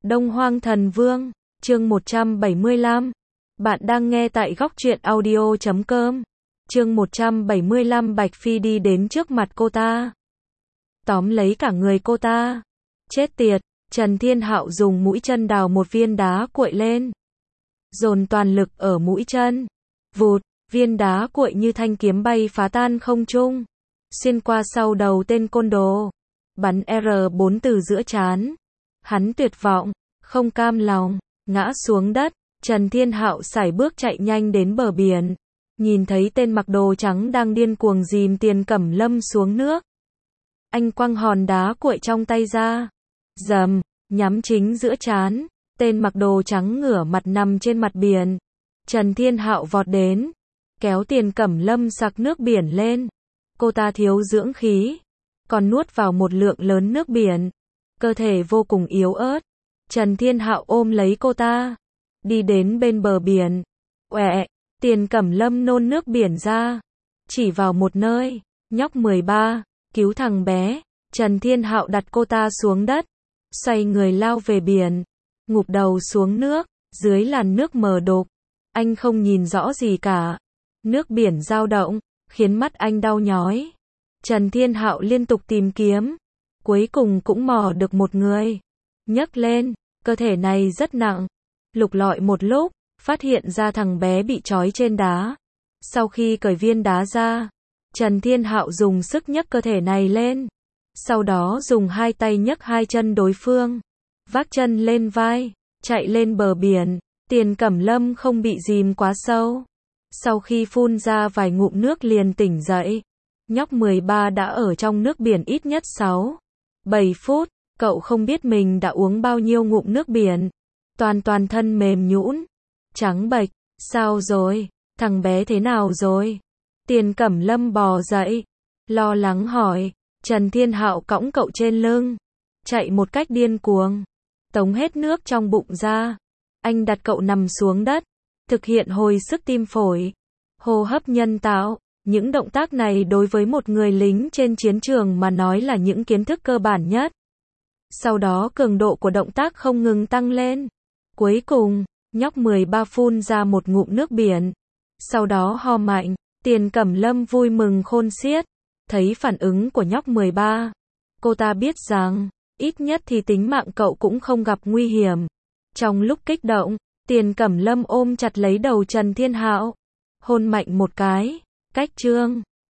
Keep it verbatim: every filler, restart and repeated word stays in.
Đông Hoang Thần Vương, chương một trăm bảy mươi lăm. Bạn đang nghe tại góc truyện audio chấm com. Chương một trăm bảy mươi lăm. Bạch Phi đi đến trước mặt cô ta, tóm lấy cả người cô ta. Chết tiệt, Trần Thiên Hạo dùng mũi chân đào một viên đá cuội lên, dồn toàn lực ở mũi chân. Vụt, viên đá cuội như thanh kiếm bay phá tan không trung, xuyên qua sau đầu tên côn đồ, bắn R bốn từ giữa trán. Hắn tuyệt vọng, không cam lòng, ngã xuống đất. Trần Thiên Hạo sải bước chạy nhanh đến bờ biển, nhìn thấy tên mặc đồ trắng đang điên cuồng dìm Tiền Cẩm Lâm xuống nước. Anh quăng hòn đá cuội trong tay ra, rầm, nhắm chính giữa trán. Tên mặc đồ trắng ngửa mặt nằm trên mặt biển. Trần Thiên Hạo vọt đến, kéo Tiền Cẩm Lâm sặc nước biển lên. Cô ta thiếu dưỡng khí, còn nuốt vào một lượng lớn nước biển, cơ thể vô cùng yếu ớt. Trần Thiên Hạo ôm lấy cô ta, đi đến bên bờ biển. Oẹ, Tiền Cẩm Lâm nôn nước biển ra, chỉ vào một nơi. Nhóc mười ba, cứu thằng bé. Trần Thiên Hạo đặt cô ta xuống đất, xoay người lao về biển, ngụp đầu xuống nước. Dưới làn nước mờ đục, anh không nhìn rõ gì cả. Nước biển dao động, khiến mắt anh đau nhói. Trần Thiên Hạo liên tục tìm kiếm, cuối cùng cũng mò được một người. Nhấc lên, cơ thể này rất nặng. Lục lọi một lúc, phát hiện ra thằng bé bị trói trên đá. Sau khi cởi viên đá ra, Trần Thiên Hạo dùng sức nhấc cơ thể này lên. Sau đó dùng hai tay nhấc hai chân đối phương, vác chân lên vai, chạy lên bờ biển. Tiền Cẩm Lâm không bị dìm quá sâu. Sau khi phun ra vài ngụm nước liền tỉnh dậy. Nhóc mười ba đã ở trong nước biển ít nhất sáu, bảy phút. Cậu không biết mình đã uống bao nhiêu ngụm nước biển. Toàn toàn thân mềm nhũn, trắng bệch. Sao rồi? Thằng bé thế nào rồi? Tiền Cẩm Lâm bò dậy, lo lắng hỏi. Trần Thiên Hạo cõng cậu trên lưng, chạy một cách điên cuồng, tống hết nước trong bụng ra. Anh đặt cậu nằm xuống đất, thực hiện hồi sức tim phổi, hô hấp nhân tạo. Những động tác này đối với một người lính trên chiến trường mà nói là những kiến thức cơ bản nhất. Sau đó cường độ của động tác không ngừng tăng lên. Cuối cùng, nhóc mười ba phun ra một ngụm nước biển, sau đó ho mạnh. Tiền Cẩm Lâm vui mừng khôn xiết, thấy phản ứng của nhóc mười ba. Cô ta biết rằng, ít nhất thì tính mạng cậu cũng không gặp nguy hiểm. Trong lúc kích động, Tiền Cẩm Lâm ôm chặt lấy đầu Trần Thiên Hạo, hôn mạnh một cái. Cách chương